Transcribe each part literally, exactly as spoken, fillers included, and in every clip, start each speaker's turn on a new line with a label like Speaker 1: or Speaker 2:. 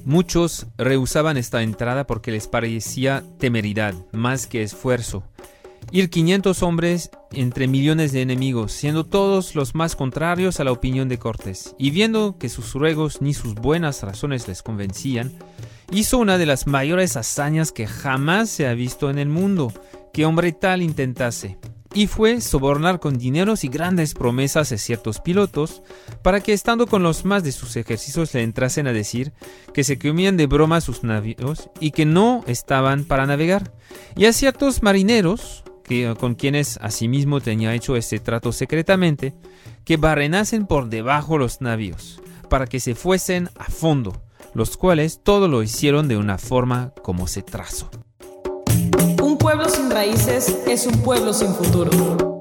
Speaker 1: Muchos rehusaban esta entrada porque les parecía temeridad, más que esfuerzo. Ir quinientos hombres entre millones de enemigos, siendo todos los más contrarios a la opinión de Cortés, y viendo que sus ruegos ni sus buenas razones les convencían, hizo una de las mayores hazañas que jamás se ha visto en el mundo, que hombre tal intentase, y fue sobornar con dineros y grandes promesas a ciertos pilotos, para que estando con los más de sus ejercicios le entrasen a decir que se comían de broma sus navíos y que no estaban para navegar, y a ciertos marineros, que, con quienes asimismo tenía hecho este trato secretamente, que barrenasen por debajo los navíos, para que se fuesen a fondo, los cuales todo lo hicieron de una forma como se trazó.
Speaker 2: Un pueblo sin raíces es un pueblo sin futuro.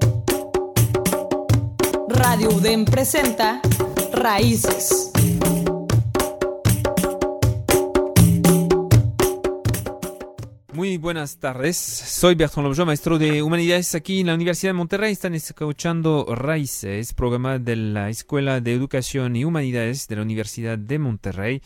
Speaker 2: Radio U D E M presenta Raíces.
Speaker 1: Muy buenas tardes, soy Bertrand Lobjó, maestro de Humanidades aquí en la Universidad de Monterrey. Están escuchando Raíces, programa de la Escuela de Educación y Humanidades de la Universidad de Monterrey.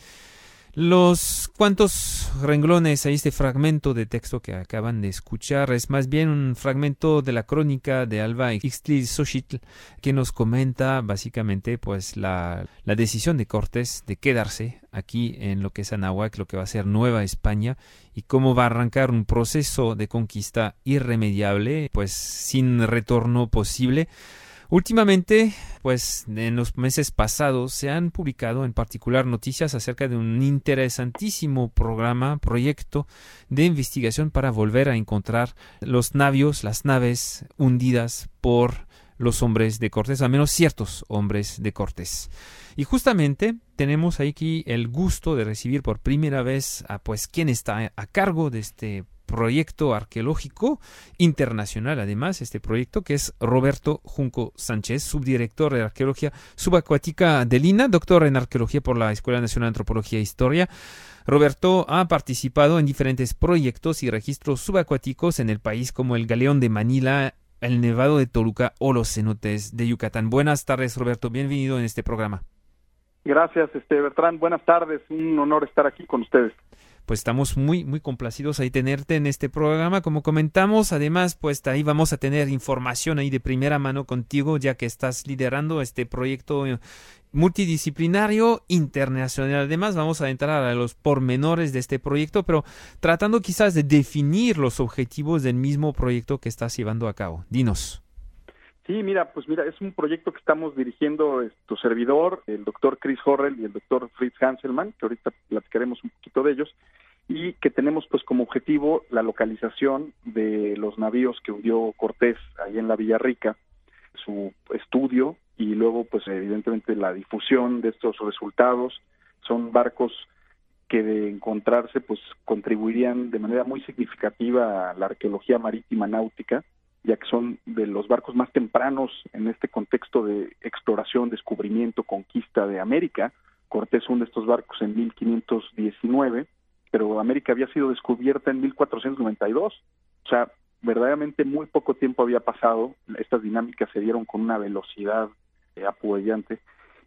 Speaker 1: Los cuantos renglones a este fragmento de texto que acaban de escuchar es más bien un fragmento de la crónica de Alba Ixtlilxóchitl, que nos comenta básicamente pues la, la decisión de Cortés de quedarse aquí en lo que es Anáhuac, lo que va a ser Nueva España, y cómo va a arrancar un proceso de conquista irremediable, pues sin retorno posible. Últimamente, pues en los meses pasados se han publicado en particular noticias acerca de un interesantísimo programa, proyecto de investigación para volver a encontrar los navios, las naves hundidas por los hombres de Cortés, al menos ciertos hombres de Cortés. Y justamente tenemos aquí el gusto de recibir por primera vez a pues quien está a cargo de este proyecto arqueológico internacional, además, este proyecto, que es Roberto Junco Sánchez, subdirector de Arqueología Subacuática del I N A, doctor en Arqueología por la Escuela Nacional de Antropología e Historia. Roberto ha participado en diferentes proyectos y registros subacuáticos en el país, como el Galeón de Manila, el Nevado de Toluca o los cenotes de Yucatán. Buenas tardes, Roberto, bienvenido en este programa.
Speaker 3: Gracias, este Bertrand, buenas tardes, un honor estar aquí con ustedes.
Speaker 1: Pues estamos muy, muy complacidos ahí tenerte en este programa, como comentamos. Además, pues ahí vamos a tener información ahí de primera mano contigo, ya que estás liderando este proyecto multidisciplinario internacional. Además, vamos a entrar a los pormenores de este proyecto, pero tratando quizás de definir los objetivos del mismo proyecto que estás llevando a cabo. Dinos.
Speaker 3: Sí, mira, pues mira, es un proyecto que estamos dirigiendo tu servidor, el doctor Chris Horrell y el doctor Fritz Hanselmann, que ahorita platicaremos un poquito de ellos, y que tenemos pues como objetivo la localización de los navíos que hundió Cortés ahí en la Villarrica, su estudio y luego pues evidentemente la difusión de estos resultados. Son barcos que de encontrarse pues contribuirían de manera muy significativa a la arqueología marítima náutica, ya que son de los barcos más tempranos en este contexto de exploración, descubrimiento, conquista de América. Cortés hunde estos barcos en mil quinientos diecinueve, pero América había sido descubierta en mil cuatrocientos noventa y dos. O sea, verdaderamente muy poco tiempo había pasado. Estas dinámicas se dieron con una velocidad eh, apabullante,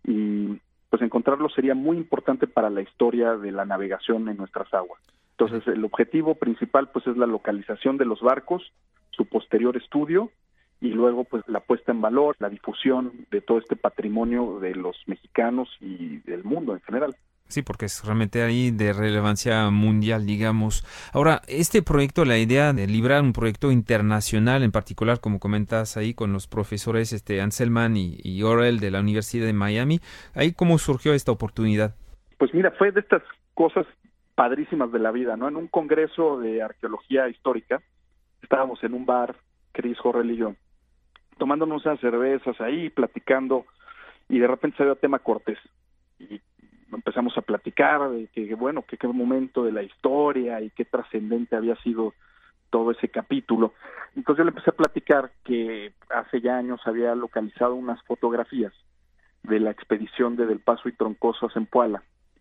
Speaker 3: y pues encontrarlos sería muy importante para la historia de la navegación en nuestras aguas. Entonces, el objetivo principal pues es la localización de los barcos, su posterior estudio y luego pues la puesta en valor, la difusión de todo este patrimonio de los mexicanos y del mundo en general.
Speaker 1: Sí, porque es realmente ahí de relevancia mundial, digamos. Ahora, este proyecto, la idea de librar un proyecto internacional, en particular, como comentas ahí, con los profesores este Hanselmann y, y Horrell de la Universidad de Miami, ¿ahí cómo surgió esta oportunidad?
Speaker 3: Pues mira, fue de estas cosas padrísimas de la vida, ¿no? En un congreso de arqueología histórica, estábamos en un bar, Chris Horrell y yo, tomándonos unas cervezas ahí, platicando, y de repente salió el tema Cortés. Y empezamos a platicar de que, bueno, que qué momento de la historia y qué trascendente había sido todo ese capítulo. Entonces yo le empecé a platicar que hace ya años había localizado unas fotografías de la expedición de Del Paso y Troncoso a Zempoala.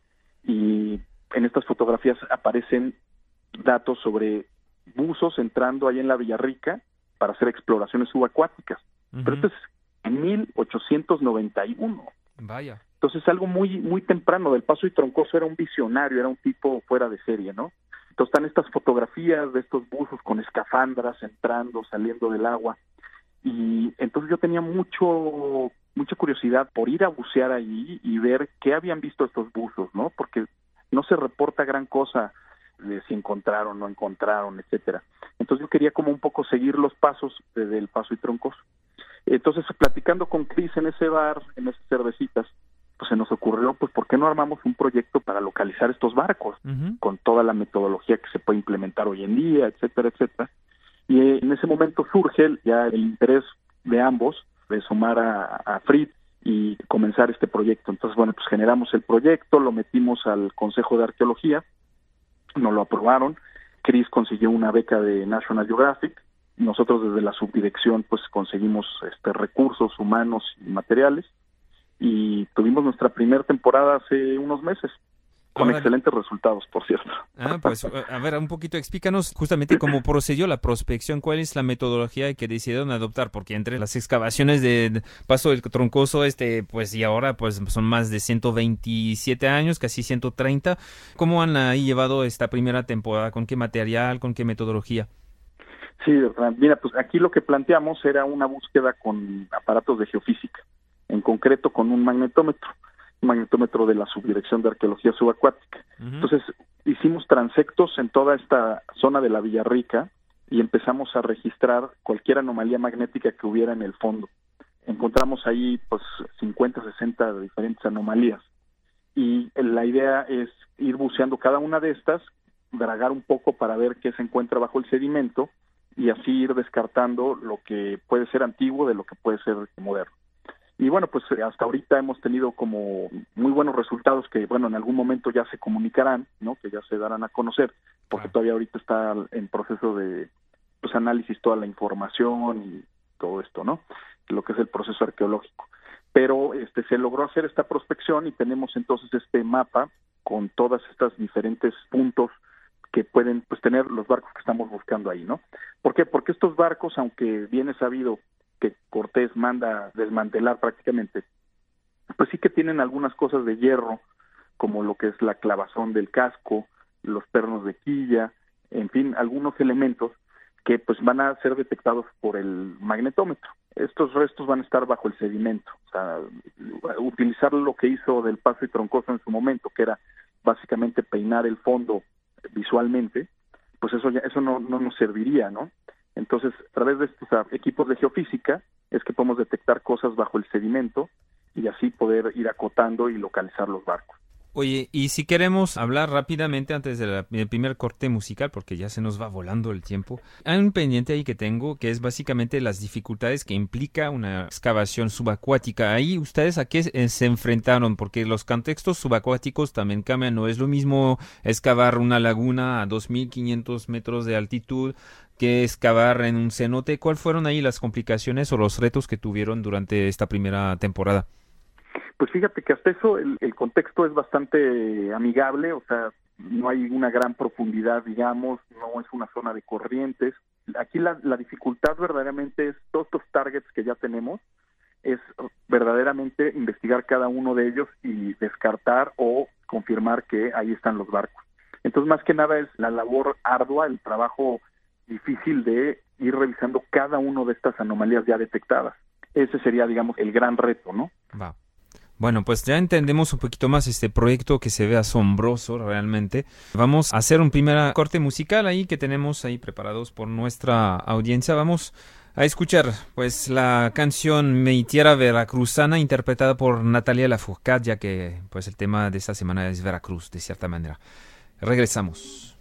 Speaker 3: Y en estas fotografías aparecen datos sobre buzos entrando ahí en la Villarrica para hacer exploraciones subacuáticas. Uh-huh. Pero esto es en mil ochocientos noventa y uno.
Speaker 1: Vaya.
Speaker 3: Entonces, algo muy muy temprano. Del Paso y Troncoso era un visionario, era un tipo fuera de serie, ¿no? Entonces, están estas fotografías de estos buzos con escafandras entrando, saliendo del agua. Y entonces yo tenía mucho mucha curiosidad por ir a bucear ahí y ver qué habían visto estos buzos, ¿no? Porque no se reporta gran cosa de si encontraron, no encontraron, etcétera. Entonces yo quería como un poco seguir los pasos desde el Paso y Troncoso. Entonces, platicando con Chris en ese bar, en esas cervecitas, pues se nos ocurrió, pues, ¿por qué no armamos un proyecto para localizar estos barcos? Uh-huh. Con toda la metodología que se puede implementar hoy en día, etcétera, etcétera. Y en ese momento surge ya el interés de ambos de sumar a, a Fritz y comenzar este proyecto. Entonces, bueno, pues generamos el proyecto, lo metimos al Consejo de Arqueología, nos lo aprobaron. Chris consiguió una beca de National Geographic. Nosotros desde la subdirección pues conseguimos este recursos humanos y materiales y tuvimos nuestra primera temporada hace unos meses con Ahora, excelentes resultados, por cierto.
Speaker 1: Ah, pues a ver, un poquito explícanos justamente cómo procedió la prospección, cuál es la metodología que decidieron adoptar, porque entre las excavaciones de Paso del Troncoso, este, pues y ahora pues son más de ciento veintisiete años, casi ciento treinta. ¿Cómo han ahí llevado esta primera temporada? ¿Con qué material? ¿Con qué metodología?
Speaker 3: Sí, mira, pues aquí lo que planteamos era una búsqueda con aparatos de geofísica, en concreto con un magnetómetro, un magnetómetro de la Subdirección de Arqueología Subacuática. Uh-huh. Entonces, hicimos transectos en toda esta zona de la Villarrica y empezamos a registrar cualquier anomalía magnética que hubiera en el fondo. Encontramos ahí, pues, cincuenta, sesenta diferentes anomalías. Y la idea es ir buceando cada una de estas, dragar un poco para ver qué se encuentra bajo el sedimento, y así ir descartando lo que puede ser antiguo de lo que puede ser moderno. Y bueno, pues hasta ahorita hemos tenido como muy buenos resultados que, bueno, en algún momento ya se comunicarán, ¿no? Que ya se darán a conocer, porque todavía ahorita está en proceso de pues análisis toda la información y todo esto, ¿no? Lo que es el proceso arqueológico. Pero este se logró hacer esta prospección y tenemos entonces este mapa con todas estas diferentes puntos que pueden pues tener los barcos que estamos buscando ahí, ¿no? ¿Por qué? Porque estos barcos, aunque bien es sabido que Cortés manda desmantelar prácticamente, pues sí que tienen algunas cosas de hierro, como lo que es la clavazón del casco, los pernos de quilla, en fin, algunos elementos que pues van a ser detectados por el magnetómetro. Estos restos van a estar bajo el sedimento, o sea, utilizar lo que hizo del Paso y Troncoso en su momento, que era básicamente peinar el fondo visualmente, pues eso ya eso no, no nos serviría, ¿no? Entonces, a través de estos equipos de geofísica es que podemos detectar cosas bajo el sedimento y así poder ir acotando y localizar los barcos.
Speaker 1: Oye, y si queremos hablar rápidamente antes del primer corte musical, porque ya se nos va volando el tiempo, hay un pendiente ahí que tengo, que es básicamente las dificultades que implica una excavación subacuática. Ahí, ¿ustedes a qué se enfrentaron? Porque los contextos subacuáticos también cambian. No es lo mismo excavar una laguna a dos mil quinientos metros de altitud que excavar en un cenote. ¿Cuáles fueron ahí las complicaciones o los retos que tuvieron durante esta primera temporada?
Speaker 3: Pues fíjate que hasta eso el, el contexto es bastante amigable, o sea, no hay una gran profundidad, digamos, no es una zona de corrientes. Aquí la, la dificultad verdaderamente es todos estos targets que ya tenemos, es verdaderamente investigar cada uno de ellos y descartar o confirmar que ahí están los barcos. Entonces, más que nada es la labor ardua, el trabajo difícil de ir revisando cada una de estas anomalías ya detectadas. Ese sería, digamos, el gran reto, ¿no?
Speaker 1: Va. Bueno, pues ya entendemos un poquito más este proyecto que se ve asombroso realmente. Vamos a hacer un primer corte musical ahí que tenemos ahí preparados por nuestra audiencia. Vamos a escuchar pues la canción Mi Tierra Veracruzana interpretada por Natalia Lafourcade, ya que pues el tema de esta semana es Veracruz de cierta manera. Regresamos.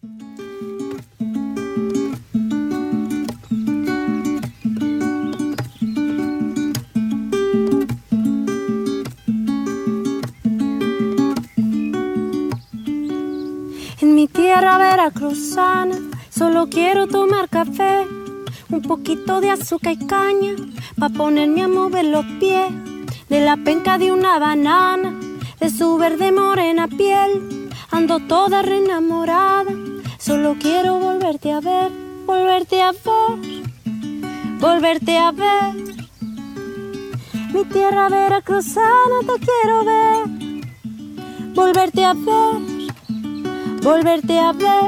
Speaker 4: Mi tierra veracruzana, solo quiero tomar café, un poquito de azúcar y caña, pa' ponerme a mover los pies, de la penca de una banana, de su verde morena piel, ando toda reenamorada, solo quiero volverte a ver, volverte a ver, volverte a ver. Mi tierra veracruzana te quiero ver, volverte a ver, volverte a ver.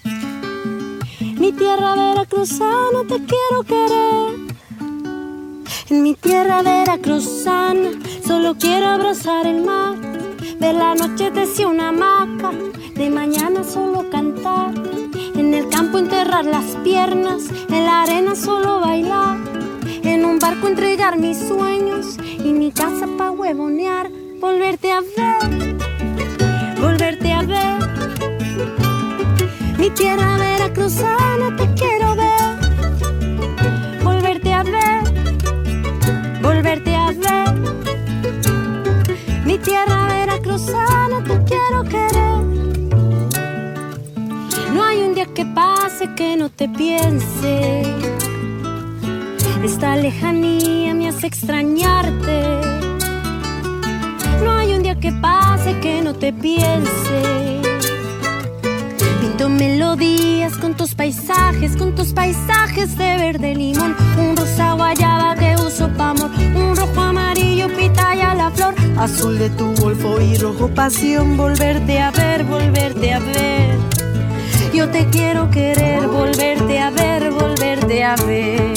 Speaker 4: Mi tierra veracruzana te quiero querer. En mi tierra veracruzana solo quiero abrazar el mar, ver la noche desde una hamaca, de mañana solo cantar, en el campo enterrar las piernas, en la arena solo bailar, en un barco entregar mis sueños y mi casa pa' huevonear. Volverte a ver, volverte a ver. Mi tierra veracruzana te quiero ver, volverte a ver, volverte a ver. Mi tierra veracruzana te quiero querer. No hay un día que pase que no te piense, esta lejanía me hace extrañarte. No hay un día que pase que no te piense. Pinto melodías con tus paisajes, con tus paisajes de verde limón, un rosa guayaba que uso pa' amor, un rojo amarillo pitaya la flor, azul de tu golfo y rojo pasión. Volverte a ver, volverte a ver. Yo te quiero querer, volverte a ver, volverte a ver.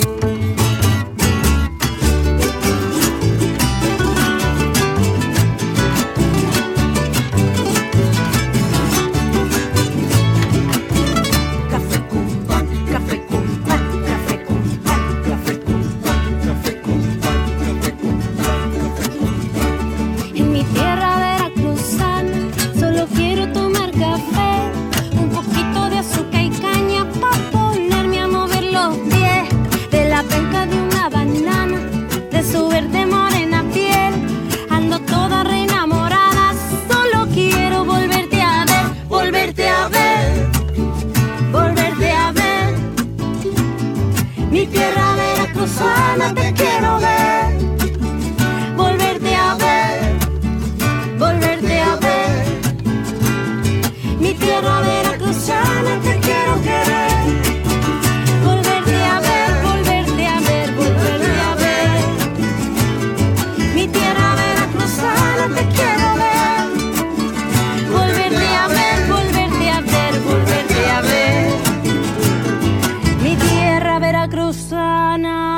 Speaker 4: Te quiero ver, volverte a ver, volverte a ver. Mi tierra veracruzana te quiero querer, volverte a ver, volverte a ver, volverte a ver. Mi tierra veracruzana te quiero ver, volverte a ver, volverte a ver, volverte a ver. Mi tierra veracruzana.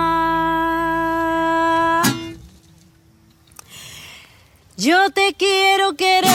Speaker 4: Yo te quiero querer.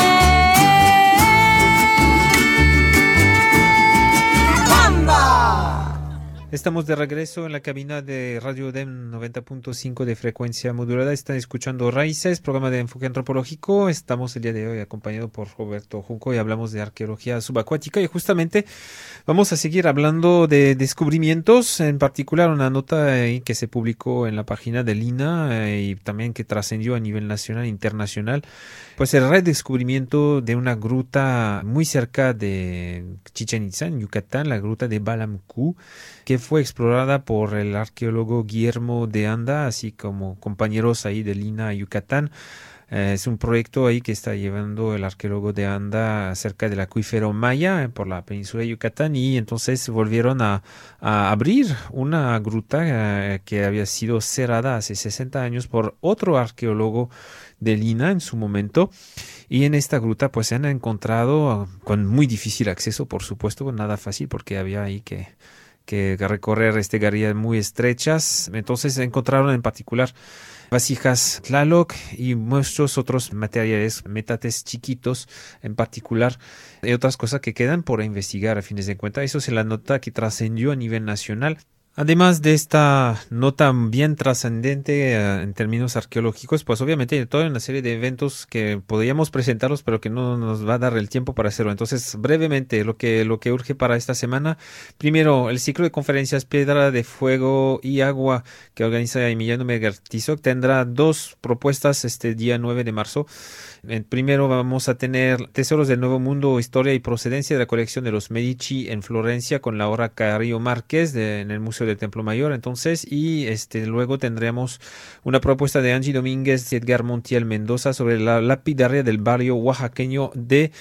Speaker 4: ¡Bamba!
Speaker 1: Estamos de regreso en la cabina de Radio UDEM noventa punto cinco de frecuencia modulada. Están escuchando Raíces, programa de enfoque antropológico. Estamos el día de hoy acompañado por Roberto Junco y hablamos de arqueología subacuática y justamente vamos a seguir hablando de descubrimientos, en particular una nota eh, que se publicó en la página del I N A eh, y también que trascendió a nivel nacional e internacional, pues el redescubrimiento de una gruta muy cerca de Chichén Itzá, en Yucatán, la gruta de Balamcú, que fue explorada por el arqueólogo Guillermo de Anda, así como compañeros ahí del I N A Yucatán. Eh, es un proyecto ahí que está llevando el arqueólogo de Anda cerca del acuífero Maya, eh, por la península de Yucatán, y entonces volvieron a, a abrir una gruta eh, que había sido cerrada hace sesenta años por otro arqueólogo del I N A en su momento. Y en esta gruta pues se han encontrado con muy difícil acceso, por supuesto, nada fácil porque había ahí que que recorrer este galerías muy estrechas. Entonces encontraron en particular vasijas Tlaloc y muchos otros materiales, metates chiquitos en particular, y otras cosas que quedan por investigar a fines de cuentas. Eso es la nota que trascendió a nivel nacional. Además de esta nota bien trascendente uh, en términos arqueológicos, pues obviamente hay toda una serie de eventos que podríamos presentarlos, pero que no nos va a dar el tiempo para hacerlo. Entonces, brevemente, lo que, lo que urge para esta semana. Primero, el ciclo de conferencias Piedra de Fuego y Agua que organiza Emiliano Megartizoc tendrá dos propuestas este día nueve de marzo. En primero vamos a tener Tesoros del Nuevo Mundo, Historia y Procedencia de la colección de los Medici en Florencia con Laura Carrillo Márquez de, en el Museo del Templo Mayor. Entonces, y este luego tendremos una propuesta de Angie Domínguez y Edgar Montiel Mendoza sobre la lapidaria del barrio oaxaqueño de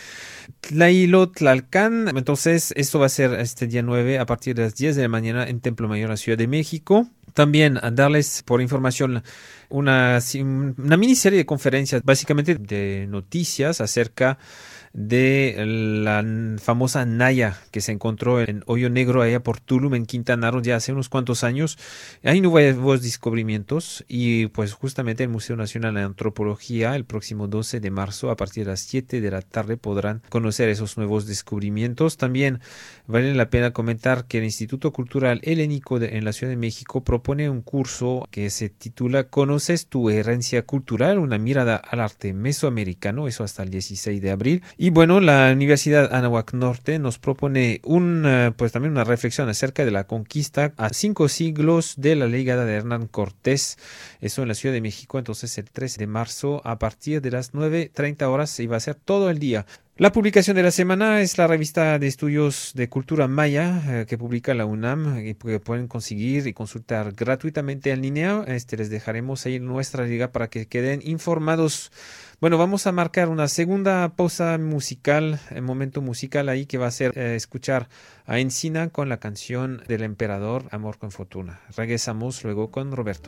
Speaker 1: Tlailotlalcán. Entonces, esto va a ser este día nueve a partir de las diez de la mañana en Templo Mayor, la Ciudad de México. también a darles por información una, una miniserie de conferencias, básicamente de noticias acerca de la famosa Naya que se encontró en Hoyo Negro allá por Tulum, en Quintana Roo, ya hace unos cuantos años. Hay nuevos descubrimientos y pues justamente el Museo Nacional de Antropología el próximo doce de marzo a partir de las siete de la tarde podrán conocer esos nuevos descubrimientos. También vale la pena comentar que el Instituto Cultural Helénico de, en la Ciudad de México propone un curso que se titula ¿Conoces tu herencia cultural? Una mirada al arte mesoamericano, eso hasta el dieciséis de abril. Y bueno, la Universidad Anáhuac Norte nos propone un, pues también una reflexión acerca de la conquista a cinco siglos de la llegada de Hernán Cortés, eso en la Ciudad de México, entonces el tres de marzo a partir de las nueve treinta horas y va a ser todo el día. La publicación de la semana es la revista de estudios de cultura maya eh, que publica la UNAM y que pueden conseguir y consultar gratuitamente en línea. Este, les dejaremos ahí nuestra liga para que queden informados. Bueno, vamos a marcar una segunda pausa musical, el momento musical ahí que va a ser eh, escuchar a Encina con la canción del emperador Amor con Fortuna. Regresamos luego con Roberto.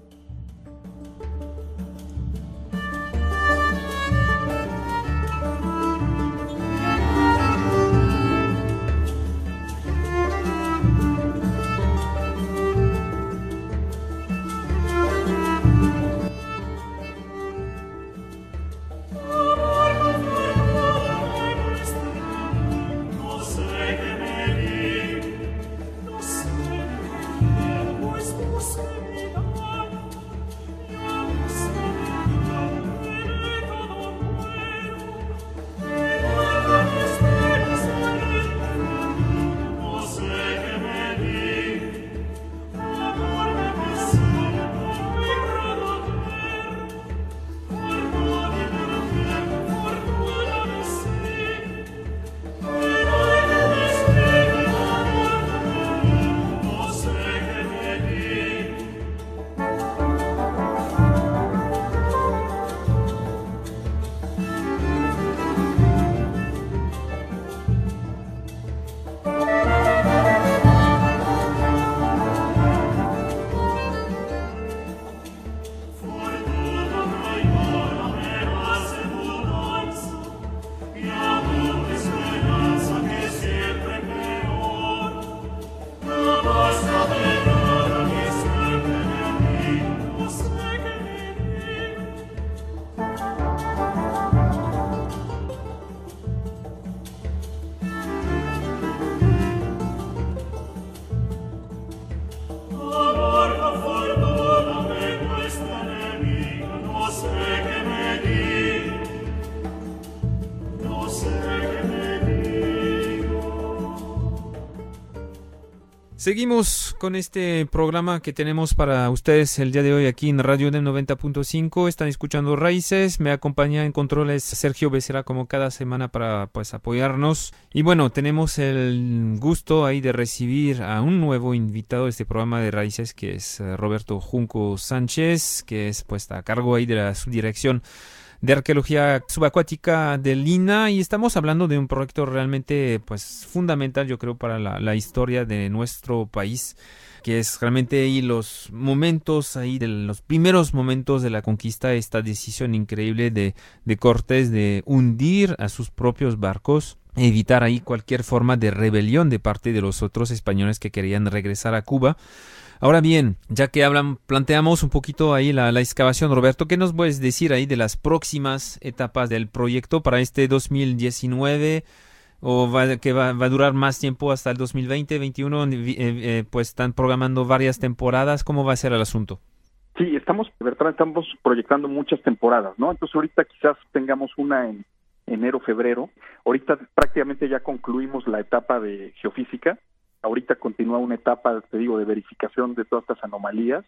Speaker 1: Seguimos con este programa que tenemos para ustedes el día de hoy aquí en Radio UNAM noventa punto cinco. Están escuchando Raíces. Me acompaña en controles Sergio Becerra como cada semana para pues apoyarnos. Y bueno, tenemos el gusto ahí de recibir a un nuevo invitado de este programa de Raíces, que es Roberto Junco Sánchez, que es pues a cargo ahí de la subdirección de Arqueología Subacuática del I N A, y estamos hablando de un proyecto realmente pues fundamental, yo creo, para la, la historia de nuestro país, que es realmente ahí los momentos, ahí de los primeros momentos de la conquista, esta decisión increíble de, de Cortés de hundir a sus propios barcos, evitar ahí cualquier forma de rebelión de parte de los otros españoles que querían regresar a Cuba. Ahora bien, ya que hablan, planteamos un poquito ahí la, la excavación, Roberto, ¿qué nos puedes decir ahí de las próximas etapas del proyecto para este dos mil diecinueve? ¿O va, que va, va a durar más tiempo hasta el dos mil veinte, veintiuno? Eh, eh, pues están programando varias temporadas. ¿Cómo va a ser el asunto?
Speaker 3: Sí, estamos, Bertrand, estamos proyectando muchas temporadas, ¿no? Entonces ahorita quizás tengamos una en enero, febrero. Ahorita prácticamente ya concluimos la etapa de geofísica. Ahorita continúa una etapa, te digo, de verificación de todas estas anomalías,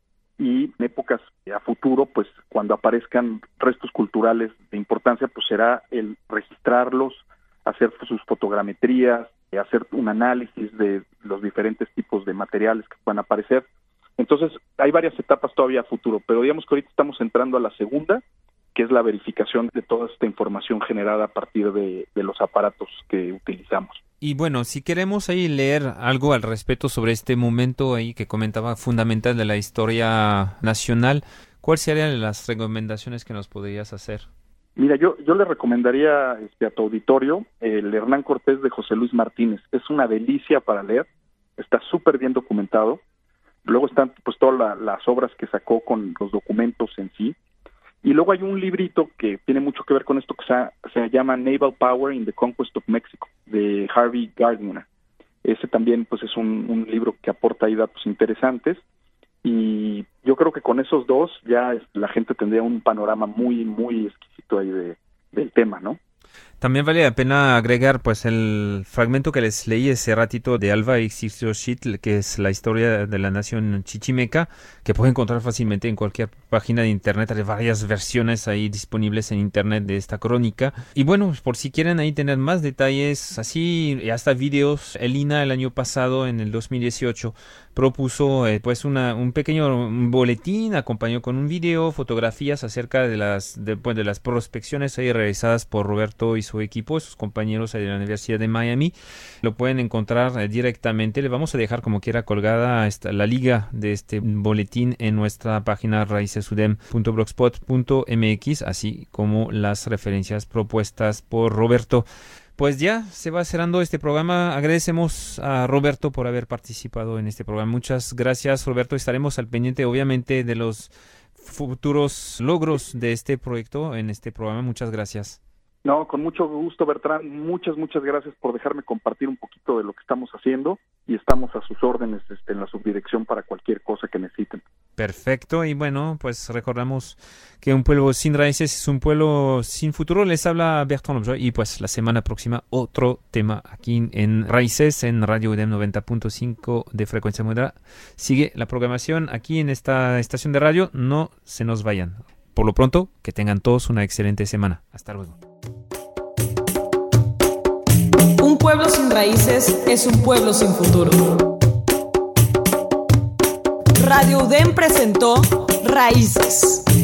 Speaker 3: y en épocas a futuro, pues cuando aparezcan restos culturales de importancia, pues será el registrarlos, hacer sus fotogrametrías, hacer un análisis de los diferentes tipos de materiales que puedan aparecer. Entonces, hay varias etapas todavía a futuro, pero digamos que ahorita estamos entrando a la segunda, que es la verificación de toda esta información generada a partir de, de los aparatos que utilizamos.
Speaker 1: Y bueno, si queremos ahí leer algo al respecto sobre este momento ahí que comentaba fundamental de la historia nacional, ¿cuáles serían las recomendaciones que nos podrías hacer?
Speaker 3: Mira, yo yo le recomendaría este, a tu auditorio el Hernán Cortés de José Luis Martínez. Es una delicia para leer, está súper bien documentado. Luego están pues todas la, las obras que sacó con los documentos en sí. Y luego hay un librito que tiene mucho que ver con esto que se, se llama Naval Power in the Conquest of Mexico, de Harvey Gardner. Ese también pues es un, un libro que aporta ahí datos interesantes. Y yo creo que con esos dos ya es, la gente tendría un panorama muy, muy exquisito ahí de, del tema, ¿no?
Speaker 1: También vale la pena agregar pues el fragmento que les leí ese ratito de Alva Ixtlilxochitl, que es la historia de la nación chichimeca, que pueden encontrar fácilmente en cualquier página de internet. Hay varias versiones ahí disponibles en internet de esta crónica. Y bueno, por si quieren ahí tener más detalles, así y hasta videos, el I N A el año pasado, en el dos mil dieciocho, propuso eh, pues una, un pequeño un boletín, acompañó con un video, fotografías acerca de las, de, pues, de las prospecciones ahí realizadas por Roberto y su equipo, sus compañeros de la Universidad de Miami. Lo pueden encontrar eh, directamente. Le vamos a dejar como quiera colgada esta, la liga de este boletín en nuestra página raíces u d e m punto blogspot punto m x, así como las referencias propuestas por Roberto. Pues ya se va cerrando este programa. Agradecemos a Roberto por haber participado en este programa. Muchas gracias, Roberto. Estaremos al pendiente, obviamente, de los futuros logros de este proyecto en este programa. Muchas gracias.
Speaker 3: No, con mucho gusto, Bertrand. Muchas, muchas gracias por dejarme compartir un poquito de lo que estamos haciendo y estamos a sus órdenes este, en la subdirección para cualquier cosa que necesiten.
Speaker 1: Perfecto. Y bueno, pues recordamos que un pueblo sin raíces es un pueblo sin futuro. Les habla Bertrand Lobjoy y pues la semana próxima otro tema aquí en Raíces en Radio U D E M noventa punto cinco de frecuencia modulada. Sigue la programación aquí en esta estación de radio. No se nos vayan. Por lo pronto, que tengan todos una excelente semana. Hasta luego.
Speaker 2: Un pueblo sin raíces es un pueblo sin futuro. Radio U D E M presentó Raíces.